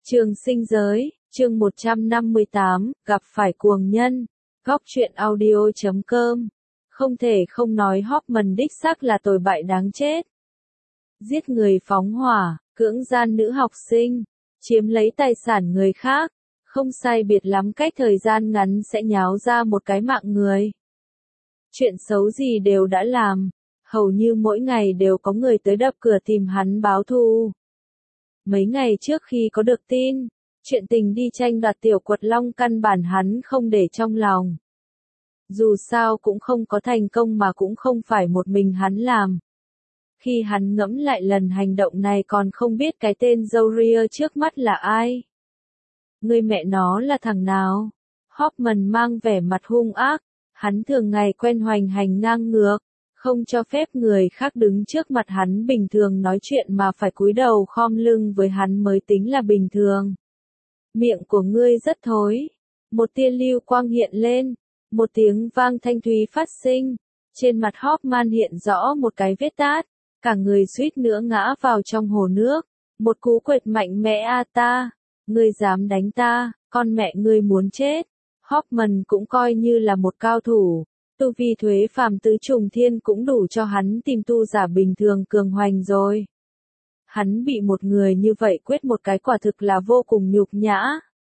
Trường sinh giới, chương 158, gặp phải cuồng nhân. Góc truyện audio.com. Không thể không nói Hoffman đích xác là tồi bại đáng chết. Giết người phóng hỏa, cưỡng gian nữ học sinh, chiếm lấy tài sản người khác, không sai biệt lắm cách thời gian ngắn sẽ nháo ra một cái mạng người. Chuyện xấu gì đều đã làm, hầu như mỗi ngày đều có người tới đập cửa tìm hắn báo thù. Mấy ngày trước khi có được tin, chuyện tình đi tranh đoạt tiểu quật long căn bản hắn không để trong lòng. Dù sao cũng không có thành công mà cũng không phải một mình hắn làm. Khi hắn ngẫm lại lần hành động này còn không biết cái tên Zoria trước mắt là ai. Người mẹ nó là thằng nào? Hoffman mang vẻ mặt hung ác, hắn thường ngày quen hoành hành ngang ngược, không cho phép người khác đứng trước mặt hắn bình thường nói chuyện mà phải cúi đầu khom lưng với hắn mới tính là bình thường. Miệng của ngươi rất thối. Một tia lưu quang hiện lên, một tiếng vang thanh thúy phát sinh, trên mặt Hoffman hiện rõ một cái vết tát, cả người suýt nữa ngã vào trong hồ nước, một cú quệt mạnh mẽ ta, ngươi dám đánh ta, con mẹ ngươi muốn chết. Hoffman cũng coi như là một cao thủ. Tu vi thuế phàm tứ trùng thiên cũng đủ cho hắn tìm tu giả bình thường cường hoành rồi. Hắn bị một người như vậy quyết một cái quả thực là vô cùng nhục nhã.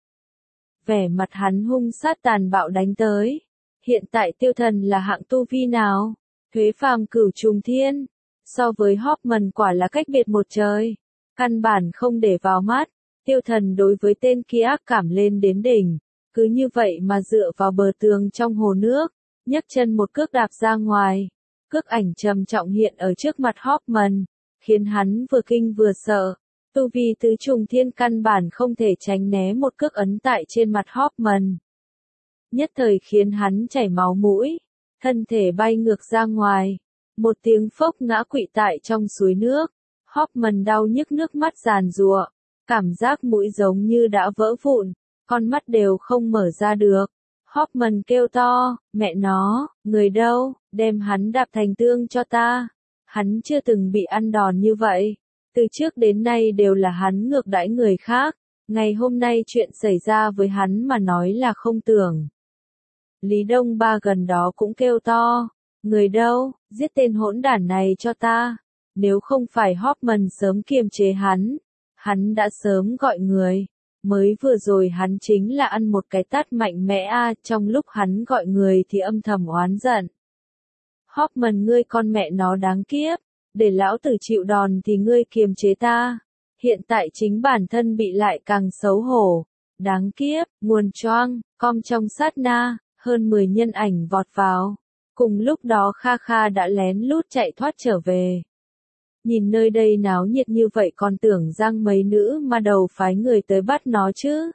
Vẻ mặt hắn hung sát tàn bạo đánh tới. Hiện tại tiêu thần là hạng tu vi nào? Thuế phàm cửu trùng thiên. So với Hoffman quả là cách biệt một trời. Căn bản không để vào mắt. Tiêu thần đối với tên kia ác cảm lên đến đỉnh. Cứ như vậy mà dựa vào bờ tường trong hồ nước. Nhấc chân một cước đạp ra ngoài, cước ảnh trầm trọng hiện ở trước mặt Hoffman, khiến hắn vừa kinh vừa sợ. Tu vi tứ trùng thiên căn bản không thể tránh né một cước ấn tại trên mặt Hoffman. Nhất thời khiến hắn chảy máu mũi, thân thể bay ngược ra ngoài, một tiếng phốc ngã quỵ tại trong suối nước. Hoffman đau nhức nước mắt giàn giụa, cảm giác mũi giống như đã vỡ vụn, con mắt đều không mở ra được. Hoffman kêu to, mẹ nó, người đâu, đem hắn đạp thành tương cho ta. Hắn chưa từng bị ăn đòn như vậy. Từ trước đến nay đều là hắn ngược đãi người khác. Ngày hôm nay chuyện xảy ra với hắn mà nói là không tưởng. Lý Đông Ba gần đó cũng kêu to, người đâu, giết tên hỗn đản này cho ta. Nếu không phải Hoffman sớm kiềm chế hắn đã sớm gọi người. Mới vừa rồi hắn chính là ăn một cái tát mạnh mẽ trong lúc hắn gọi người thì âm thầm oán giận. Hoffman ngươi con mẹ nó đáng kiếp, để lão tử chịu đòn thì ngươi kiềm chế ta. Hiện tại chính bản thân bị lại càng xấu hổ. Đáng kiếp, nguồn choang, com trong sát na, hơn 10 nhân ảnh vọt vào. Cùng lúc đó Kha Kha đã lén lút chạy thoát trở về. Nhìn nơi đây náo nhiệt như vậy còn tưởng rằng mấy nữ mà đầu phái người tới bắt nó chứ.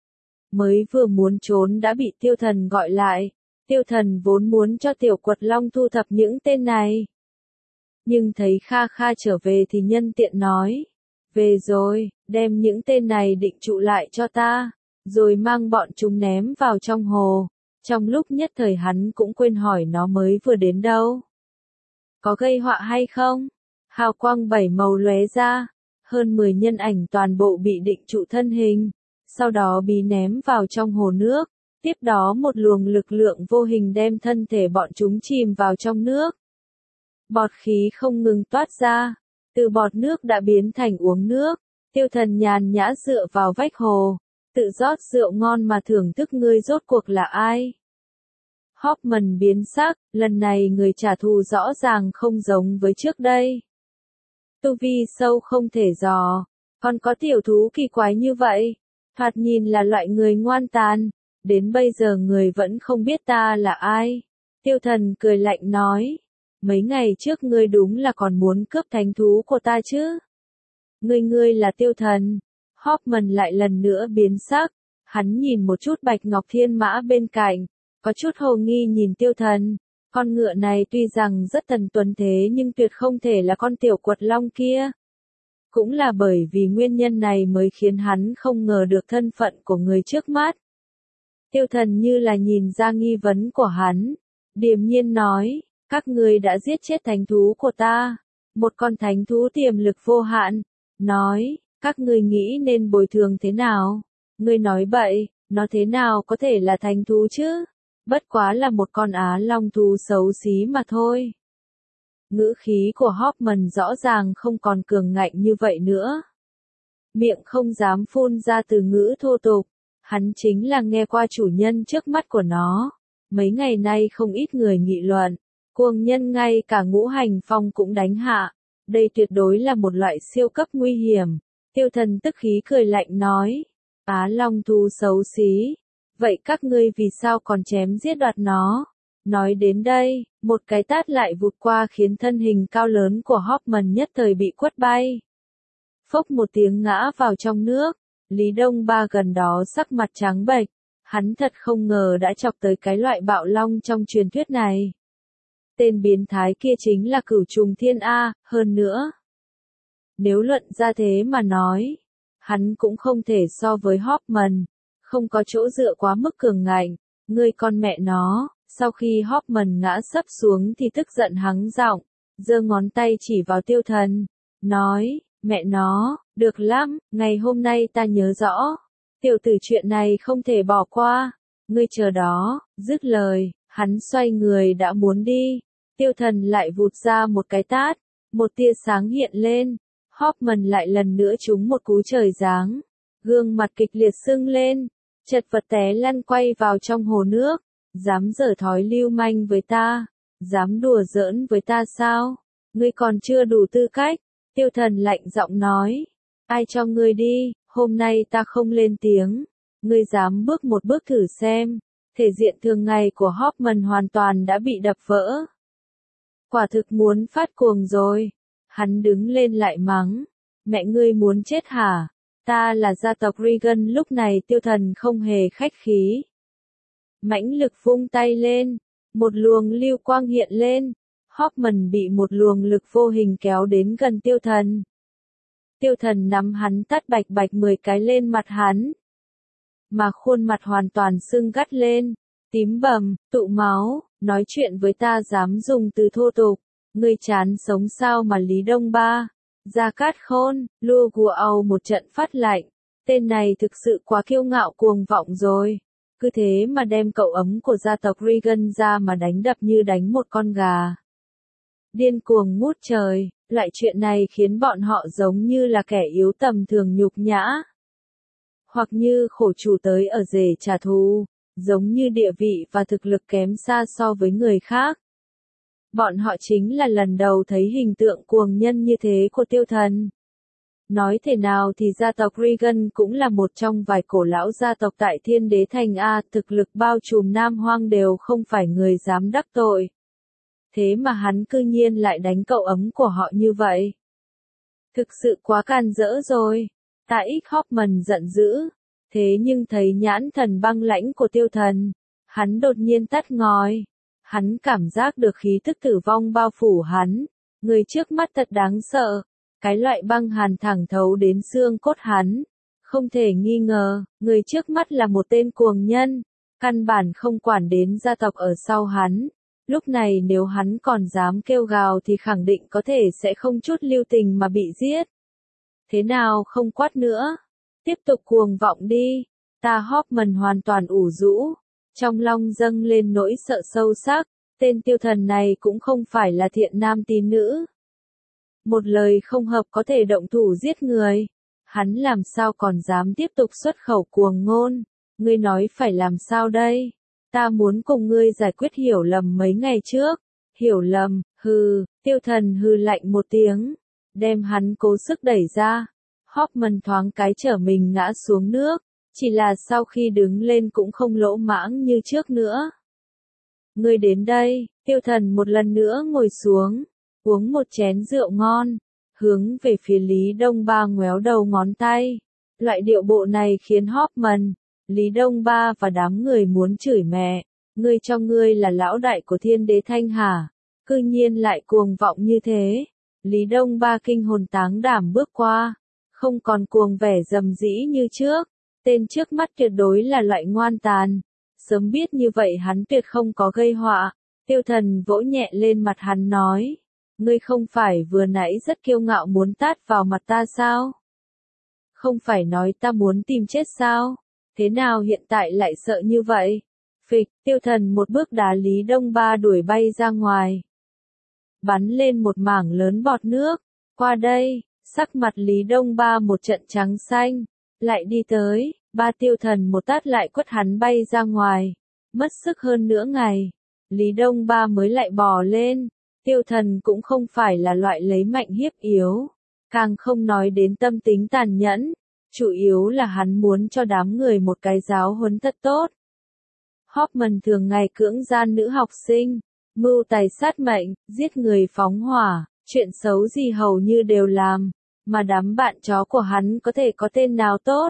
Mới vừa muốn trốn đã bị tiêu thần gọi lại. Tiêu thần vốn muốn cho tiểu quật long thu thập những tên này. Nhưng thấy Kha Kha trở về thì nhân tiện nói. Về rồi, đem những tên này định trụ lại cho ta. Rồi mang bọn chúng ném vào trong hồ. Trong lúc nhất thời hắn cũng quên hỏi nó mới vừa đến đâu. Có gây họa hay không? Hào quang 7 màu lóe ra, hơn 10 nhân ảnh toàn bộ bị định trụ thân hình, sau đó bị ném vào trong hồ nước, tiếp đó một luồng lực lượng vô hình đem thân thể bọn chúng chìm vào trong nước. Bọt khí không ngừng toát ra, từ bọt nước đã biến thành uống nước, tiêu thần nhàn nhã dựa vào vách hồ, tự rót rượu ngon mà thưởng thức ngươi rốt cuộc là ai. Hoffman biến sắc, lần này người trả thù rõ ràng không giống với trước đây. Tu vi sâu không thể dò, còn có tiểu thú kỳ quái như vậy, thoạt nhìn là loại người ngoan tàn, đến bây giờ người vẫn không biết ta là ai. Tiêu thần cười lạnh nói, mấy ngày trước ngươi đúng là còn muốn cướp thánh thú của ta chứ. Ngươi là tiêu thần. Hoffman lại lần nữa biến sắc, hắn nhìn một chút bạch ngọc thiên mã bên cạnh, có chút hồ nghi nhìn tiêu thần. Con ngựa này tuy rằng rất thần tuấn thế nhưng tuyệt không thể là con tiểu quật long kia. Cũng là bởi vì nguyên nhân này mới khiến hắn không ngờ được thân phận của người trước mắt. Tiêu thần như là nhìn ra nghi vấn của hắn. Điềm nhiên nói, các ngươi đã giết chết thánh thú của ta. Một con thánh thú tiềm lực vô hạn. Nói, Các ngươi nghĩ nên bồi thường thế nào? Ngươi nói bậy, nó thế nào có thể là thánh thú chứ? Bất quá là một con á long thú xấu xí mà thôi. Ngữ khí của Hoffman rõ ràng không còn cường ngạnh như vậy nữa. Miệng không dám phun ra từ ngữ thô tục. Hắn chính là nghe qua chủ nhân trước mắt của nó. Mấy ngày nay không ít người nghị luận. Cuồng nhân ngay cả Ngũ Hành Phong cũng đánh hạ. Đây tuyệt đối là một loại siêu cấp nguy hiểm. Tiêu Thần tức khí cười lạnh nói. Á long thú xấu xí. Vậy các ngươi vì sao còn chém giết đoạt nó? Nói đến đây, một cái tát lại vụt qua khiến thân hình cao lớn của Hoffman nhất thời bị quất bay. Phốc một tiếng ngã vào trong nước. Lý Đông Ba gần đó sắc mặt trắng bệch. Hắn thật không ngờ đã chọc tới cái loại bạo long trong truyền thuyết này. Tên biến thái kia chính là Cửu Trùng Thiên A, hơn nữa. Nếu luận ra thế mà nói, hắn cũng không thể so với Hoffman, không có chỗ dựa quá mức cường ngạnh. Ngươi con mẹ nó, sau khi Hoffman ngã sấp xuống thì tức giận hắng giọng, giơ ngón tay chỉ vào Tiêu Thần, nói, mẹ nó, được lắm, ngày hôm nay ta nhớ rõ. Tiểu tử chuyện này không thể bỏ qua, ngươi chờ đó, dứt lời, hắn xoay người đã muốn đi. Tiêu Thần lại vụt ra một cái tát, một tia sáng hiện lên, Hoffman lại lần nữa trúng một cú trời giáng, gương mặt kịch liệt sưng lên, chật vật té lăn quay vào trong hồ nước, dám giở thói lưu manh với ta, dám đùa giỡn với ta sao, ngươi còn chưa đủ tư cách. Tiêu Thần lạnh giọng nói, ai cho ngươi đi, hôm nay ta không lên tiếng, ngươi dám bước một bước thử xem. Thể diện thường ngày của Hoffman hoàn toàn đã bị đập vỡ. Quả thực muốn phát cuồng rồi. Hắn đứng lên lại mắng, mẹ ngươi muốn chết hả? Ta là gia tộc Regan. Lúc này Tiêu Thần không hề khách khí. Mãnh lực vung tay lên, một luồng lưu quang hiện lên. Hoffman bị một luồng lực vô hình kéo đến gần Tiêu Thần. Tiêu Thần nắm hắn tát bạch bạch 10 cái lên mặt hắn. Mà khuôn mặt hoàn toàn sưng gắt lên, tím bầm, tụ máu, nói chuyện với ta dám dùng từ thô tục. Ngươi chán sống sao mà Lý Đông Ba? Gia Cát Khôn, lua gùa ầu một trận phát lạnh. Tên này thực sự quá kiêu ngạo cuồng vọng rồi. Cứ thế mà đem cậu ấm của gia tộc Regan ra mà đánh đập như đánh một con gà. Điên cuồng ngút trời, loại chuyện này khiến bọn họ giống như là kẻ yếu tầm thường nhục nhã. Hoặc như khổ chủ tới ở rể trả thù, giống như địa vị và thực lực kém xa so với người khác. Bọn họ chính là lần đầu thấy hình tượng cuồng nhân như thế của Tiêu Thần. Nói thế nào thì gia tộc Regan cũng là một trong vài cổ lão gia tộc tại Thiên Đế Thành A, thực lực bao trùm Nam Hoang đều không phải người dám đắc tội. Thế mà hắn cư nhiên lại đánh cậu ấm của họ như vậy. Thực sự quá can dỡ rồi. Tạ Ích Hoffman giận dữ. Thế nhưng thấy nhãn thần băng lãnh của Tiêu Thần, hắn đột nhiên tắt ngòi. Hắn cảm giác được khí tức tử vong bao phủ hắn. Người trước mắt thật đáng sợ. Cái loại băng hàn thẳng thấu đến xương cốt hắn. Không thể nghi ngờ, người trước mắt là một tên cuồng nhân. Căn bản không quản đến gia tộc ở sau hắn. Lúc này nếu hắn còn dám kêu gào thì khẳng định có thể sẽ không chút lưu tình mà bị giết. Thế nào không quát nữa? Tiếp tục cuồng vọng đi. Ta Hoffman hoàn toàn ủ rũ. Trong lòng dâng lên nỗi sợ sâu sắc. Tên Tiêu Thần này cũng không phải là thiện nam tín nữ. Một lời không hợp có thể động thủ giết người. Hắn làm sao còn dám tiếp tục xuất khẩu cuồng ngôn. Ngươi nói phải làm sao đây? Ta muốn cùng ngươi giải quyết hiểu lầm mấy ngày trước. Hiểu lầm, hừ, Tiêu Thần hừ lạnh một tiếng. Đem hắn cố sức đẩy ra. Hoffman thoáng cái trở mình ngã xuống nước. Chỉ là sau khi đứng lên cũng không lỗ mãng như trước nữa. Ngươi đến đây, Tiêu Thần một lần nữa ngồi xuống. Uống một chén rượu ngon. Hướng về phía Lý Đông Ba ngoéo đầu ngón tay. Loại điệu bộ này khiến Hoffman, Lý Đông Ba và đám người muốn chửi mẹ. Ngươi cho ngươi là lão đại của Thiên Đế Thanh hả? Cư nhiên lại cuồng vọng như thế. Lý Đông Ba kinh hồn táng đảm bước qua. Không còn cuồng vẻ dầm dĩ như trước. Tên trước mắt tuyệt đối là loại ngoan tàn. Sớm biết như vậy hắn tuyệt không có gây họa. Tiêu Thần vỗ nhẹ lên mặt hắn nói. Ngươi không phải vừa nãy rất kiêu ngạo muốn tát vào mặt ta sao? Không phải nói ta muốn tìm chết sao? Thế nào hiện tại lại sợ như vậy? Phịch, Tiêu Thần một bước đá Lý Đông Ba đuổi bay ra ngoài. Bắn lên một mảng lớn bọt nước. Qua đây, sắc mặt Lý Đông Ba một trận trắng xanh. Lại đi tới, ba Tiêu Thần một tát lại quất hắn bay ra ngoài. Mất sức hơn nửa ngày. Lý Đông Ba mới lại bò lên. Tiêu Thần cũng không phải là loại lấy mạnh hiếp yếu. Càng không nói đến tâm tính tàn nhẫn. Chủ yếu là hắn muốn cho đám người một cái giáo huấn thật tốt. Hoffman thường ngày cưỡng gian nữ học sinh, mưu tài sát mệnh, giết người phóng hỏa, chuyện xấu gì hầu như đều làm, mà đám bạn chó của hắn có thể có tên nào tốt.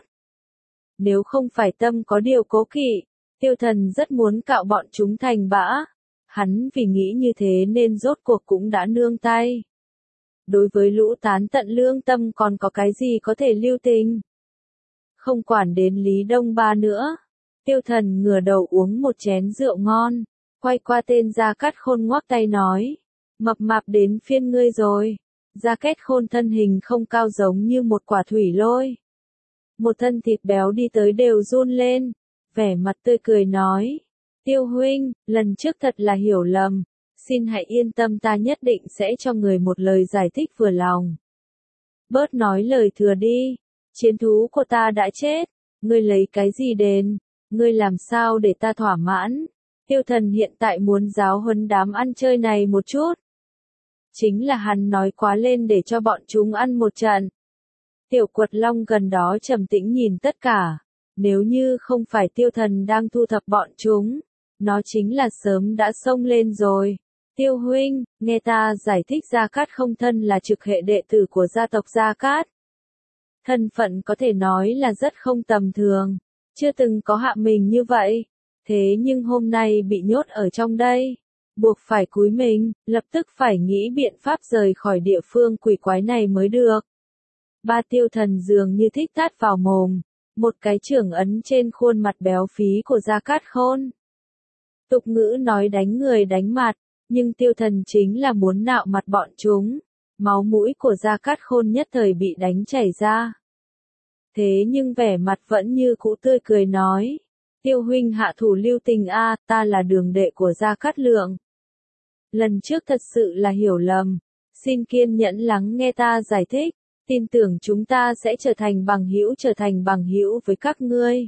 Nếu không phải tâm có điều cố kỵ, Tiêu Thần rất muốn cạo bọn chúng thành bã. Hắn vì nghĩ như thế nên rốt cuộc cũng đã nương tay. Đối với lũ tán tận lương tâm còn có cái gì có thể lưu tình. Không quản đến Lý Đông Ba nữa. Tiêu Thần ngửa đầu uống một chén rượu ngon, quay qua tên Gia Cát Khôn ngoắc tay nói, mập mạp đến phiên ngươi rồi. Gia Cát Khôn thân hình không cao giống như một quả thủy lôi. Một thân thịt béo đi tới đều run lên, vẻ mặt tươi cười nói, Tiêu huynh, lần trước thật là hiểu lầm, xin hãy yên tâm ta nhất định sẽ cho người một lời giải thích vừa lòng. Bớt nói lời thừa đi, chiến thú của ta đã chết, ngươi lấy cái gì đền? Ngươi làm sao để ta thỏa mãn? Tiêu Thần hiện tại muốn giáo huấn đám ăn chơi này một chút. Chính là hắn nói quá lên để cho bọn chúng ăn một trận. Tiểu Quật Long gần đó trầm tĩnh nhìn tất cả. Nếu như không phải Tiêu Thần đang thu thập bọn chúng, nó chính là sớm đã xông lên rồi. Tiêu huynh, nghe ta giải thích Gia Cát không thân là trực hệ đệ tử của gia tộc Gia Cát. Thân phận có thể nói là rất không tầm thường. Chưa từng có hạ mình như vậy, thế nhưng hôm nay bị nhốt ở trong đây, buộc phải cúi mình, lập tức phải nghĩ biện pháp rời khỏi địa phương quỷ quái này mới được. Ba Tiêu Thần dường như thích tát vào mồm, một cái chưởng ấn trên khuôn mặt béo phí của Gia Cát Khôn. Tục ngữ nói đánh người đánh mặt, nhưng Tiêu Thần chính là muốn nạo mặt bọn chúng, máu mũi của Gia Cát Khôn nhất thời bị đánh chảy ra. Thế nhưng vẻ mặt vẫn như cũ tươi cười nói, Tiêu huynh hạ thủ lưu tình a, ta là đường đệ của Gia Cát Lượng. Lần trước thật sự là hiểu lầm, xin kiên nhẫn lắng nghe ta giải thích, tin tưởng chúng ta sẽ trở thành bằng hữu với các ngươi.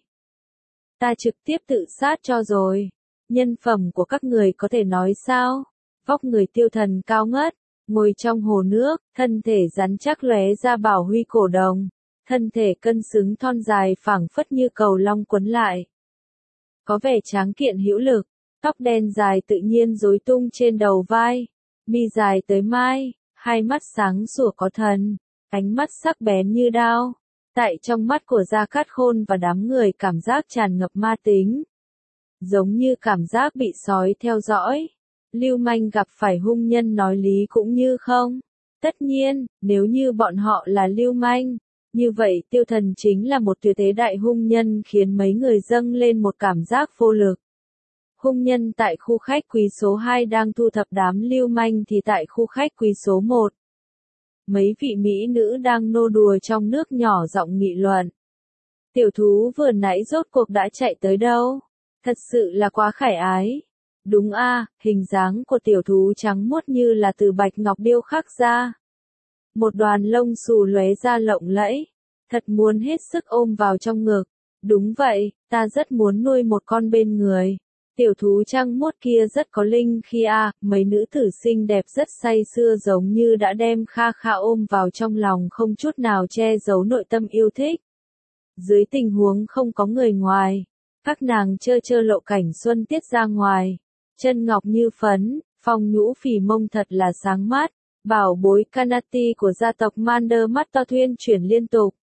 Ta trực tiếp tự sát cho rồi, nhân phẩm của các người có thể nói sao? Vóc người Tiêu Thần cao ngất, ngồi trong hồ nước, thân thể rắn chắc lóe ra bảo huy cổ đồng. Thân thể cân xứng thon dài phảng phất như cầu long quấn lại. Có vẻ tráng kiện hữu lực, tóc đen dài tự nhiên rối tung trên đầu vai, mi dài tới mai, hai mắt sáng sủa có thần, ánh mắt sắc bén như đao. Tại trong mắt của Gia Cát Khôn và đám người cảm giác tràn ngập ma tính. Giống như cảm giác bị sói theo dõi. Lưu manh gặp phải hung nhân nói lý cũng như không. Tất nhiên, nếu như bọn họ là lưu manh, như vậy Tiêu Thần chính là một tuyệt thế đại hung nhân khiến mấy người dâng lên một cảm giác vô lực. Hung nhân tại khu khách quý số 2 đang thu thập đám lưu manh thì tại khu khách quý số 1. Mấy vị mỹ nữ đang nô đùa trong nước nhỏ giọng nghị luận. Tiểu thú vừa nãy rốt cuộc đã chạy tới đâu? Thật sự là quá khải ái. Đúng a, hình dáng của tiểu thú trắng muốt như là từ bạch ngọc điêu khắc ra. Một đoàn lông xù lóe ra lộng lẫy, thật muốn hết sức ôm vào trong ngực. Đúng vậy, ta rất muốn nuôi một con bên người. Tiểu thú trăng muốt kia rất có linh khi mấy nữ tử xinh đẹp rất say sưa giống như đã đem Kha Kha ôm vào trong lòng không chút nào che giấu nội tâm yêu thích. Dưới tình huống không có người ngoài, các nàng chơ lộ cảnh xuân tiết ra ngoài, chân ngọc như phấn, phong nhũ phì mông thật là sáng mát. Bảo bối Kanati của gia tộc Mander mắt to thuyên chuyển liên tục.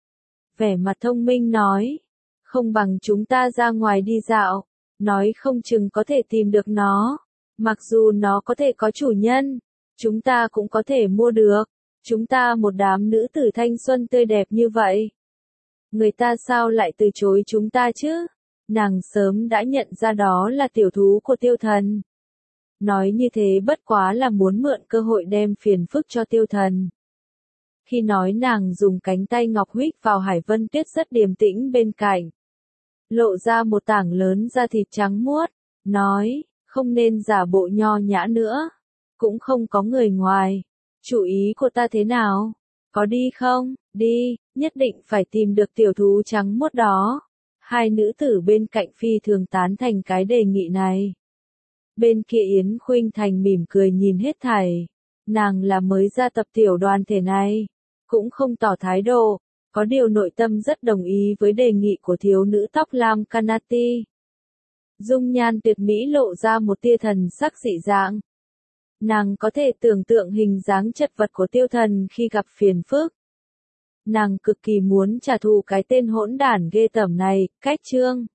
Vẻ mặt thông minh nói, không bằng chúng ta ra ngoài đi dạo, nói không chừng có thể tìm được nó. Mặc dù nó có thể có chủ nhân, chúng ta cũng có thể mua được. Chúng ta một đám nữ tử thanh xuân tươi đẹp như vậy. Người ta sao lại từ chối chúng ta chứ? Nàng sớm đã nhận ra đó là tiểu thú của Tiêu Thần. Nói như thế bất quá là muốn mượn cơ hội đem phiền phức cho Tiêu Thần. Khi nói nàng dùng cánh tay ngọc huých vào Hải Vân Tuyết rất điềm tĩnh bên cạnh. Lộ ra một tảng lớn da thịt trắng muốt, nói, không nên giả bộ nho nhã nữa. Cũng không có người ngoài. Chủ ý của ta thế nào? Có đi không? Đi, nhất định phải tìm được tiểu thú trắng muốt đó. Hai nữ tử bên cạnh phi thường tán thành cái đề nghị này. Bên kia Yến Khuynh Thành mỉm cười nhìn hết thảy. Nàng là mới gia tập tiểu đoàn thể này. Cũng không tỏ thái độ. Có điều nội tâm rất đồng ý với đề nghị của thiếu nữ tóc lam Kanati. Dung nhan tuyệt mỹ lộ ra một tia thần sắc dị dạng. Nàng có thể tưởng tượng hình dáng chật vật của tiêu thần khi gặp phiền phức. Nàng cực kỳ muốn trả thù cái tên hỗn đản ghê tởm này, cách chương.